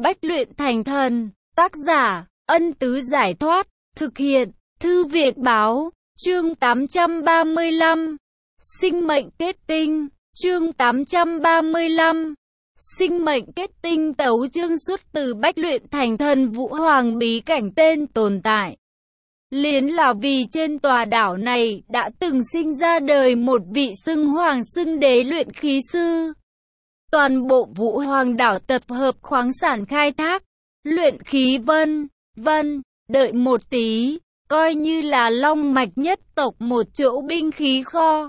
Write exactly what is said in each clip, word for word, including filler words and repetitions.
Bách luyện thành thần. Tác giả, Ân Tứ Giải Thoát. Thực hiện, Thư Viện Báo. Chương tám trăm ba mươi lăm. Sinh mệnh kết tinh. Chương tám trăm ba mươi lăm. Sinh mệnh kết tinh. Tấu chương xuất từ Bách luyện thành thần Vũ Hoàng bí cảnh. Tên tồn tại liền là vì trên tòa đảo này đã từng sinh ra đời một vị xưng hoàng xưng đế luyện khí sư. Toàn bộ Vũ Hoàng đảo tập hợp khoáng sản khai thác, luyện khí vân, vân, đợi một tí, coi như là long mạch nhất tộc một chỗ binh khí kho.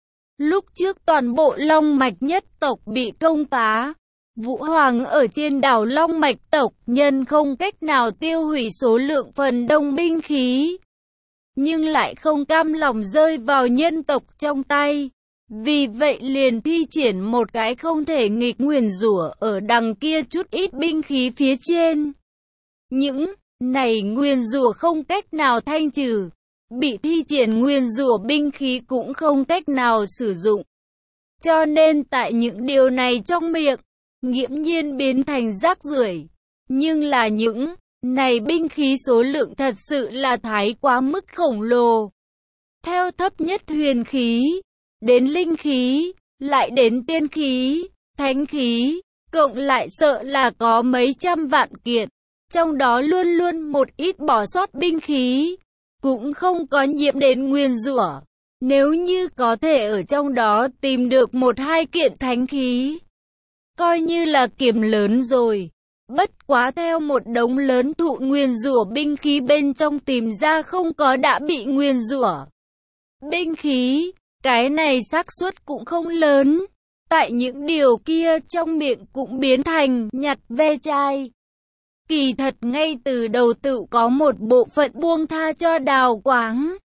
Lúc trước toàn bộ long mạch nhất tộc bị công phá, Vũ Hoàng ở trên đảo long mạch tộc nhân không cách nào tiêu hủy số lượng phần đông binh khí, nhưng lại không cam lòng rơi vào nhân tộc trong tay. Vì vậy liền thi triển một cái không thể nghịch nguyền rủa ở đằng kia chút ít binh khí phía trên. Những này nguyền rủa không cách nào thanh trừ, bị thi triển nguyền rủa binh khí cũng không cách nào sử dụng. Cho nên tại những điều này trong miệng, nghiễm nhiên biến thành rác rưởi. Nhưng là những này binh khí số lượng thật sự là thái quá mức khổng lồ. Theo thấp nhất huyền khí, đến linh khí, lại đến tiên khí, thánh khí, cộng lại sợ là có mấy trăm vạn kiện. Trong đó luôn luôn một ít bỏ sót binh khí, cũng không có nhiễm đến nguyên rủa. Nếu như có thể ở trong đó tìm được một hai kiện thánh khí, coi như là kiếm lớn rồi. Bất quá theo một đống lớn thụ nguyên rủa binh khí bên trong tìm ra không có đã bị nguyên rủa binh khí, cái này xác suất cũng không lớn. Tại những điều kia trong miệng cũng biến thành nhặt ve chai. Kỳ thật ngay từ đầu tự có một bộ phận buông tha cho Đào Quáng,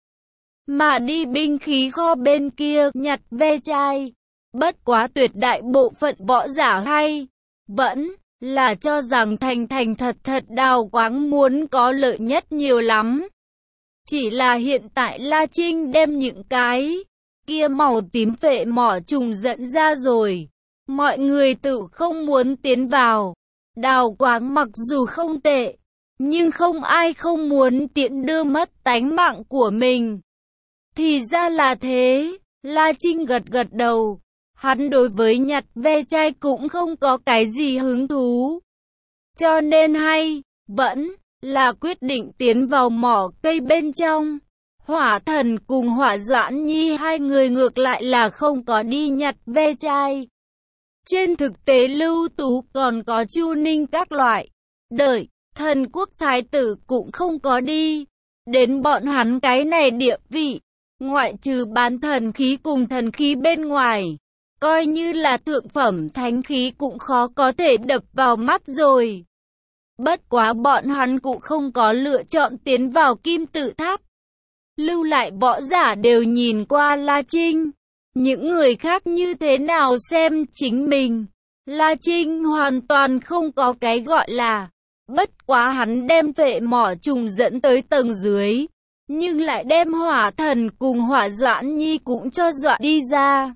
mà đi binh khí kho bên kia nhặt ve chai. Bất quá tuyệt đại bộ phận võ giả hay vẫn là cho rằng thành thành thật thật Đào Quáng muốn có lợi nhất nhiều lắm. Chỉ là hiện tại La Trinh đem những cái kia màu tím phệ mỏ trùng dẫn ra rồi, mọi người tự không muốn tiến vào. Đào Quáng mặc dù không tệ, nhưng không ai không muốn tiện đưa mất tánh mạng của mình. Thì ra là thế, La Trinh gật gật đầu. Hắn đối với nhặt ve chai cũng không có cái gì hứng thú. Cho nên hay vẫn là quyết định tiến vào mỏ cây bên trong. Hỏa Thần cùng Hỏa Doãn Nhi hai người ngược lại là không có đi nhặt ve chai. Trên thực tế Lưu Tú còn có Chu Ninh các loại đợi thần quốc thái tử cũng không có đi. Đến bọn hắn cái này địa vị, ngoại trừ bán thần khí cùng thần khí bên ngoài, coi như là thượng phẩm thánh khí cũng khó có thể đập vào mắt rồi. Bất quá bọn hắn cũng không có lựa chọn tiến vào kim tự tháp. Lưu lại võ giả đều nhìn qua La Trinh. Những người khác như thế nào xem chính mình. La Trinh hoàn toàn không có cái gọi là. Bất quá hắn đem phệ mỏ trùng dẫn tới tầng dưới, nhưng lại đem Hỏa Thần cùng Hỏa Doãn Nhi cũng cho dọa đi ra.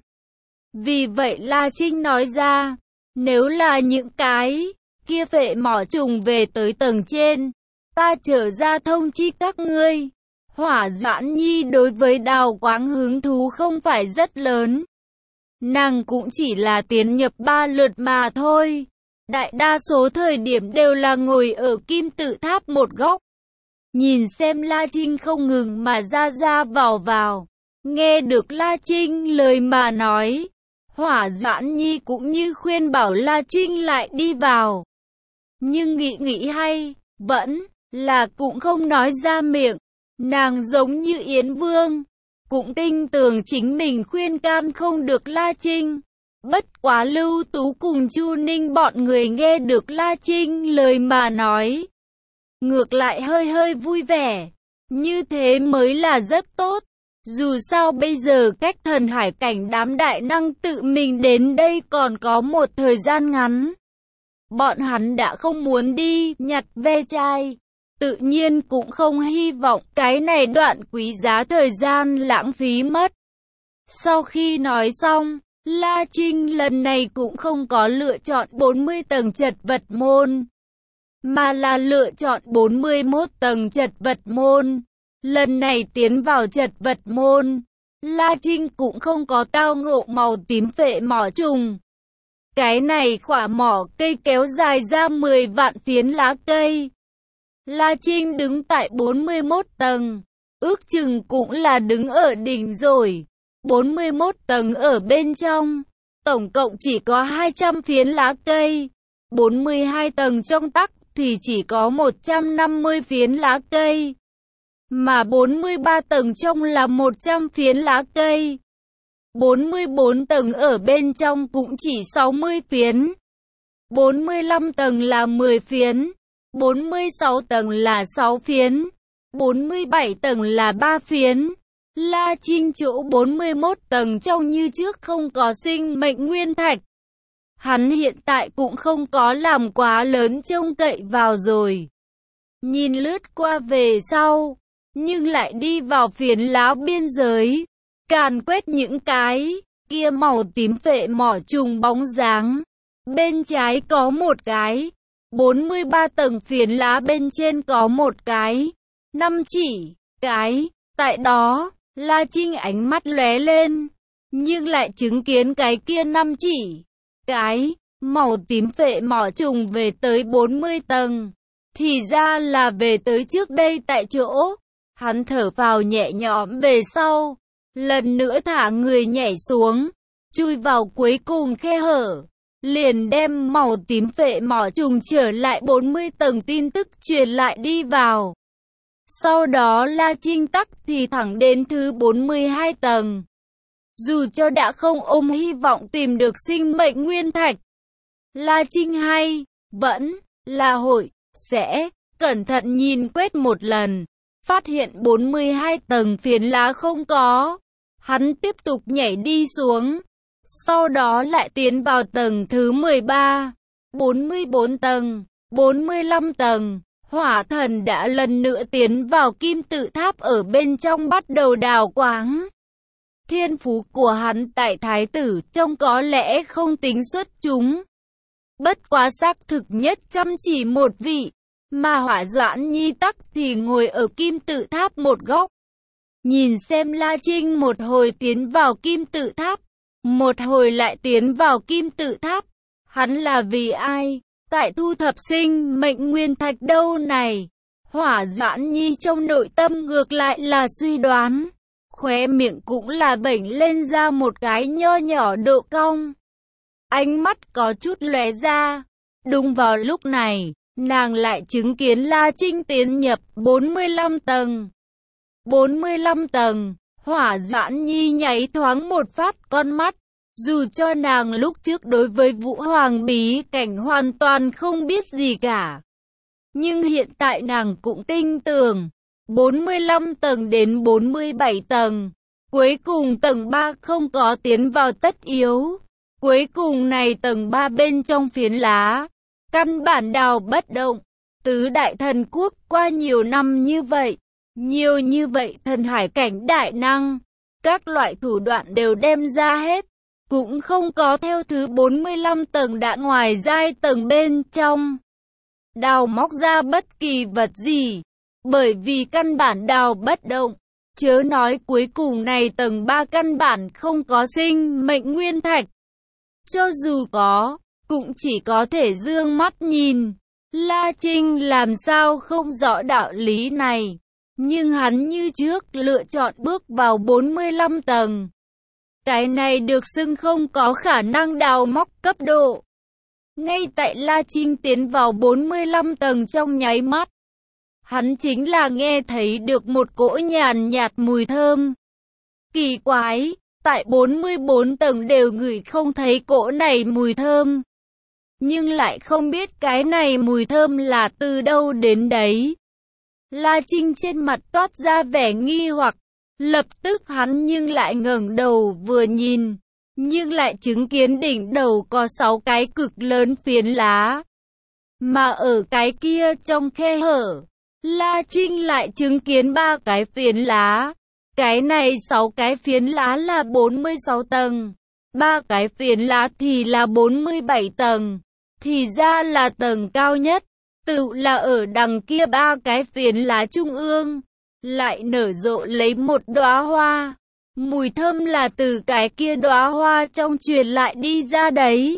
Vì vậy La Trinh nói ra, nếu là những cái kia phệ mỏ trùng về tới tầng trên, ta trở ra thông chi các ngươi. Hỏa Doãn Nhi đối với Đào Quáng hứng thú không phải rất lớn. Nàng cũng chỉ là tiến nhập ba lượt mà thôi. Đại đa số thời điểm đều là ngồi ở kim tự tháp một góc, nhìn xem La Trinh không ngừng mà ra ra vào vào. Nghe được La Trinh lời mà nói, Hỏa Doãn Nhi cũng như khuyên bảo La Trinh lại đi vào. Nhưng nghĩ nghĩ hay, vẫn là cũng không nói ra miệng. Nàng giống như Yến Vương, cũng tin tưởng chính mình khuyên can không được La Trinh. Bất quá Lưu Tú cùng Chu Ninh bọn người nghe được La Trinh lời mà nói, ngược lại hơi hơi vui vẻ. Như thế mới là rất tốt. Dù sao bây giờ cách thần hải cảnh đám đại năng tự mình đến đây còn có một thời gian ngắn. Bọn hắn đã không muốn đi nhặt ve chai, tự nhiên cũng không hy vọng cái này đoạn quý giá thời gian lãng phí mất. Sau khi nói xong, La Trinh lần này cũng không có lựa chọn bốn mươi tầng chật vật môn, mà là lựa chọn bốn mươi mốt tầng chật vật môn. Lần này tiến vào chật vật môn, La Trinh cũng không có tao ngộ màu tím phệ mỏ trùng. Cái này khỏa mỏ cây kéo dài ra mười vạn phiến lá cây. La Trinh đứng tại bốn mươi mốt tầng, ước chừng cũng là đứng ở đỉnh rồi. bốn mươi mốt tầng ở bên trong, tổng cộng chỉ có hai trăm phiến lá cây. bốn mươi hai tầng trong tắc thì chỉ có một trăm năm mươi phiến lá cây. Mà bốn mươi ba tầng trong là một trăm phiến lá cây. bốn mươi bốn tầng ở bên trong cũng chỉ sáu mươi phiến. bốn mươi lăm tầng là mười phiến. bốn mươi sáu tầng là sáu phiến. bốn mươi bảy tầng là ba phiến. La Trinh chỗ bốn mươi mốt tầng trong như trước không có sinh mệnh nguyên thạch. Hắn hiện tại cũng không có làm quá lớn trông cậy vào rồi. Nhìn lướt qua về sau, nhưng lại đi vào phiến lá biên giới, càn quét những cái kia màu tím phệ mỏ trùng bóng dáng. Bên trái có một cái, bốn mươi ba tầng phiến lá bên trên có một cái, năm chỉ cái. Tại đó, La Trinh ánh mắt lóe lên, nhưng lại chứng kiến cái kia năm chỉ cái màu tím phệ mỏ trùng về tới bốn mươi tầng. Thì ra là về tới trước đây tại chỗ. Hắn thở phào nhẹ nhõm về sau, lần nữa thả người nhảy xuống, chui vào cuối cùng khe hở, liền đem màu tím phệ mỏ trùng trở lại bốn mươi tầng tin tức truyền lại đi vào. Sau đó La Trinh tắc thì thẳng đến thứ bốn mươi hai tầng. Dù cho đã không ôm hy vọng tìm được sinh mệnh nguyên thạch, La Trinh hay vẫn là hội sẽ cẩn thận nhìn quét một lần, phát hiện bốn mươi hai tầng phiến lá không có. Hắn tiếp tục nhảy đi xuống, sau đó lại tiến vào tầng thứ mười ba, bốn mươi bốn tầng, bốn mươi lăm tầng. Hỏa thần đã lần nữa tiến vào kim tự tháp ở bên trong bắt đầu đào quáng. Thiên phú của hắn tại thái tử trông có lẽ không tính xuất chúng. Bất quá xác thực nhất chăm chỉ một vị, mà Hỏa Doãn Nhi tắc thì ngồi ở kim tự tháp một góc. Nhìn xem La Trinh một hồi tiến vào kim tự tháp, một hồi lại tiến vào kim tự tháp. Hắn là vì ai? Tại thu thập sinh mệnh nguyên thạch đâu này? Hỏa Doãn Nhi trong nội tâm ngược lại là suy đoán. Khóe miệng cũng là bểnh lên ra một cái nho nhỏ độ cong. Ánh mắt có chút lóe ra. Đúng vào lúc này, nàng lại chứng kiến La Trinh tiến nhập bốn mươi lăm tầng. bốn mươi lăm tầng, Hỏa Doãn Nhi nháy thoáng một phát con mắt. Dù cho nàng lúc trước đối với Vũ Hoàng bí cảnh hoàn toàn không biết gì cả, nhưng hiện tại nàng cũng tin tưởng. bốn mươi lăm tầng đến bốn mươi bảy tầng, cuối cùng tầng ba không có tiến vào tất yếu. Cuối cùng này tầng ba bên trong phiến lá, căn bản đào bất động. Tứ đại thần quốc qua nhiều năm như vậy, nhiều như vậy thần hải cảnh đại năng, các loại thủ đoạn đều đem ra hết, cũng không có theo thứ bốn mươi lăm tầng đã ngoài giai tầng bên trong đào móc ra bất kỳ vật gì, bởi vì căn bản đào bất động. Chớ nói cuối cùng này tầng ba căn bản không có sinh mệnh nguyên thạch. Cho dù có, cũng chỉ có thể dương mắt nhìn. La Trinh làm sao không rõ đạo lý này, nhưng hắn như trước lựa chọn bước vào bốn mươi lăm tầng. Cái này được xưng không có khả năng đào móc cấp độ. Ngay tại La Trinh tiến vào bốn mươi lăm tầng trong nháy mắt, hắn chính là nghe thấy được một cỗ nhàn nhạt mùi thơm. Kỳ quái, tại bốn mươi bốn tầng đều ngửi không thấy cỗ này mùi thơm. Nhưng lại không biết cái này mùi thơm là từ đâu đến đấy. La Trinh trên mặt toát ra vẻ nghi hoặc. Lập tức hắn nhưng lại ngẩng đầu vừa nhìn, nhưng lại chứng kiến đỉnh đầu có sáu cái cực lớn phiến lá. Mà ở cái kia trong khe hở, La Trinh lại chứng kiến ba cái phiến lá. Cái này sáu cái phiến lá là bốn mươi sáu tầng, ba cái phiến lá thì là bốn mươi bảy tầng, thì ra là tầng cao nhất. tự là ở đằng kia ba cái phiến lá trung ương, lại nở rộ lấy một đóa hoa. Mùi thơm là từ cái kia đóa hoa trong truyền lại đi ra đấy.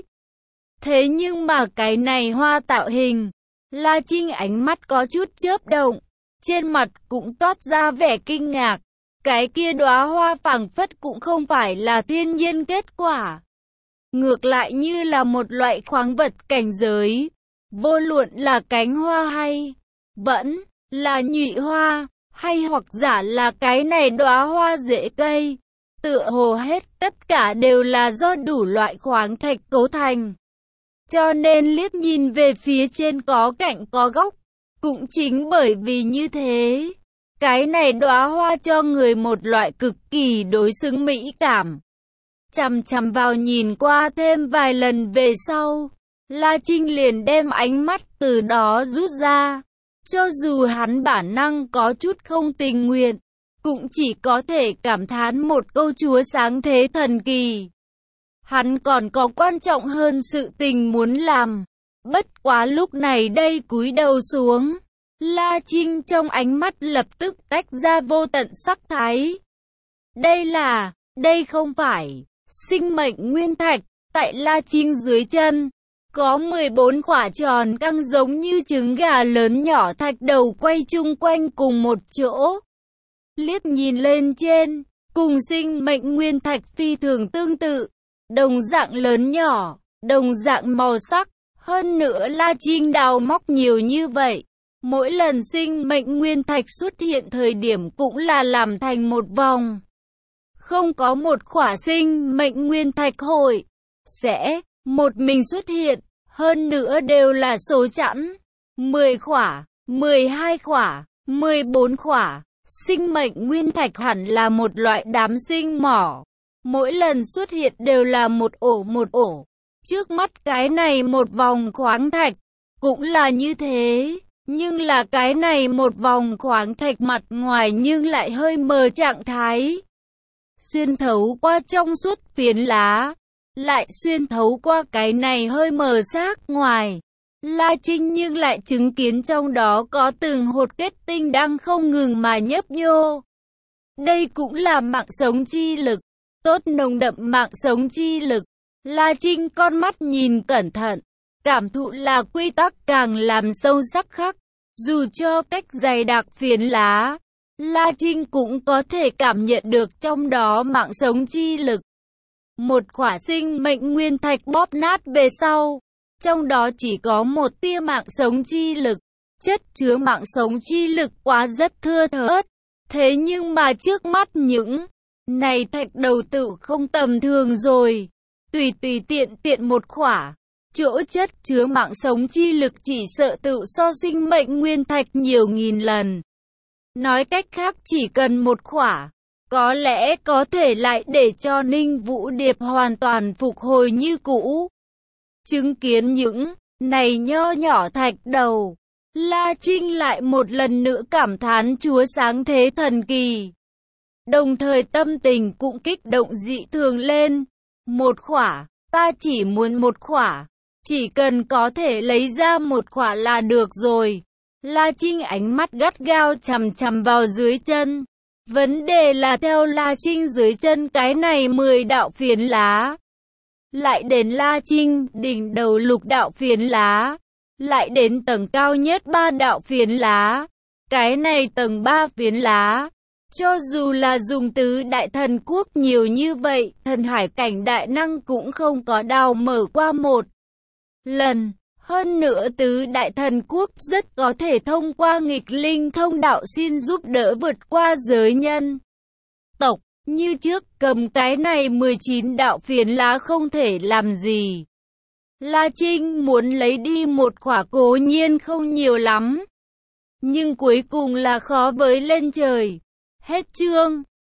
Thế nhưng mà cái này hoa tạo hình, La Trinh ánh mắt có chút chớp động, trên mặt cũng toát ra vẻ kinh ngạc. Cái kia đóa hoa phảng phất cũng không phải là thiên nhiên kết quả, ngược lại như là một loại khoáng vật cảnh giới. Vô luận là cánh hoa hay vẫn là nhụy hoa, hay hoặc giả là cái này đóa hoa rễ cây, tựa hồ hết tất cả đều là do đủ loại khoáng thạch cấu thành. Cho nên liếc nhìn về phía trên có cạnh có góc, cũng chính bởi vì như thế, cái này đóa hoa cho người một loại cực kỳ đối xứng mỹ cảm. Chằm chằm vào nhìn qua thêm vài lần về sau, La Trinh liền đem ánh mắt từ đó rút ra. Cho dù hắn bản năng có chút không tình nguyện, cũng chỉ có thể cảm thán một câu Chúa sáng thế thần kỳ. Hắn còn có quan trọng hơn sự tình muốn làm. Bất quá lúc này đây cúi đầu xuống, La Trinh trong ánh mắt lập tức tách ra vô tận sắc thái. Đây là, đây không phải sinh mệnh nguyên thạch. Tại La Trinh dưới chân có mười bốn quả tròn căng giống như trứng gà lớn nhỏ thạch đầu quay chung quanh cùng một chỗ. Liếc nhìn lên trên, cùng sinh mệnh nguyên thạch phi thường tương tự, đồng dạng lớn nhỏ, đồng dạng màu sắc. Hơn nữa La Trinh đào móc nhiều như vậy, mỗi lần sinh mệnh nguyên thạch xuất hiện thời điểm cũng là làm thành một vòng. Không có một quả sinh mệnh nguyên thạch hội sẽ một mình xuất hiện, hơn nữa đều là số chẵn. mười quả, mười hai quả, mười bốn quả. Sinh mệnh nguyên thạch hẳn là một loại đám sinh mỏ. Mỗi lần xuất hiện đều là một ổ một ổ. Trước mắt cái này một vòng khoáng thạch cũng là như thế. Nhưng là cái này một vòng khoáng thạch mặt ngoài nhưng lại hơi mờ trạng thái. Xuyên thấu qua trong suốt phiến lá, lại xuyên thấu qua cái này hơi mờ xác ngoài. La Trinh nhưng lại chứng kiến trong đó có từng hột kết tinh đang không ngừng mà nhấp nhô. Đây cũng là mạng sống chi lực, tốt nồng đậm mạng sống chi lực. La Trinh con mắt nhìn cẩn thận, cảm thụ là quy tắc càng làm sâu sắc khắc. Dù cho cách dày đặc phiến lá, La Trinh cũng có thể cảm nhận được trong đó mạng sống chi lực. Một quả sinh mệnh nguyên thạch bóp nát về sau, trong đó chỉ có một tia mạng sống chi lực. Chất chứa mạng sống chi lực quá rất thưa thớt. Thế nhưng mà trước mắt những này thạch đầu tự không tầm thường rồi. Tùy tùy tiện tiện một quả, chỗ chất chứa mạng sống chi lực chỉ sợ tự so sinh mệnh nguyên thạch nhiều nghìn lần. Nói cách khác chỉ cần một quả, có lẽ có thể lại để cho Ninh Vũ Điệp hoàn toàn phục hồi như cũ. Chứng kiến những này nho nhỏ thạch đầu, La Trinh lại một lần nữa cảm thán Chúa sáng thế thần kỳ. Đồng thời tâm tình cũng kích động dị thường lên. Một quả, ta chỉ muốn một quả. Chỉ cần có thể lấy ra một quả là được rồi. La Trinh ánh mắt gắt gao chằm chằm vào dưới chân. Vấn đề là theo La Trinh dưới chân cái này mười đạo phiến lá. Lại đến La Trinh đỉnh đầu lục đạo phiến lá. Lại đến tầng cao nhất ba đạo phiến lá. Cái này tầng ba phiến lá. Cho dù là dùng tứ đại thần quốc nhiều như vậy, thần hải cảnh đại năng cũng không có đào mở qua một lần. Hơn nữa tứ đại thần quốc rất có thể thông qua nghịch linh thông đạo xin giúp đỡ vượt qua giới nhân tộc. Như trước cầm cái này mười chín đạo phiến lá không thể làm gì. La Trinh muốn lấy đi một quả cố nhiên không nhiều lắm, nhưng cuối cùng là khó với lên trời. Hết chương.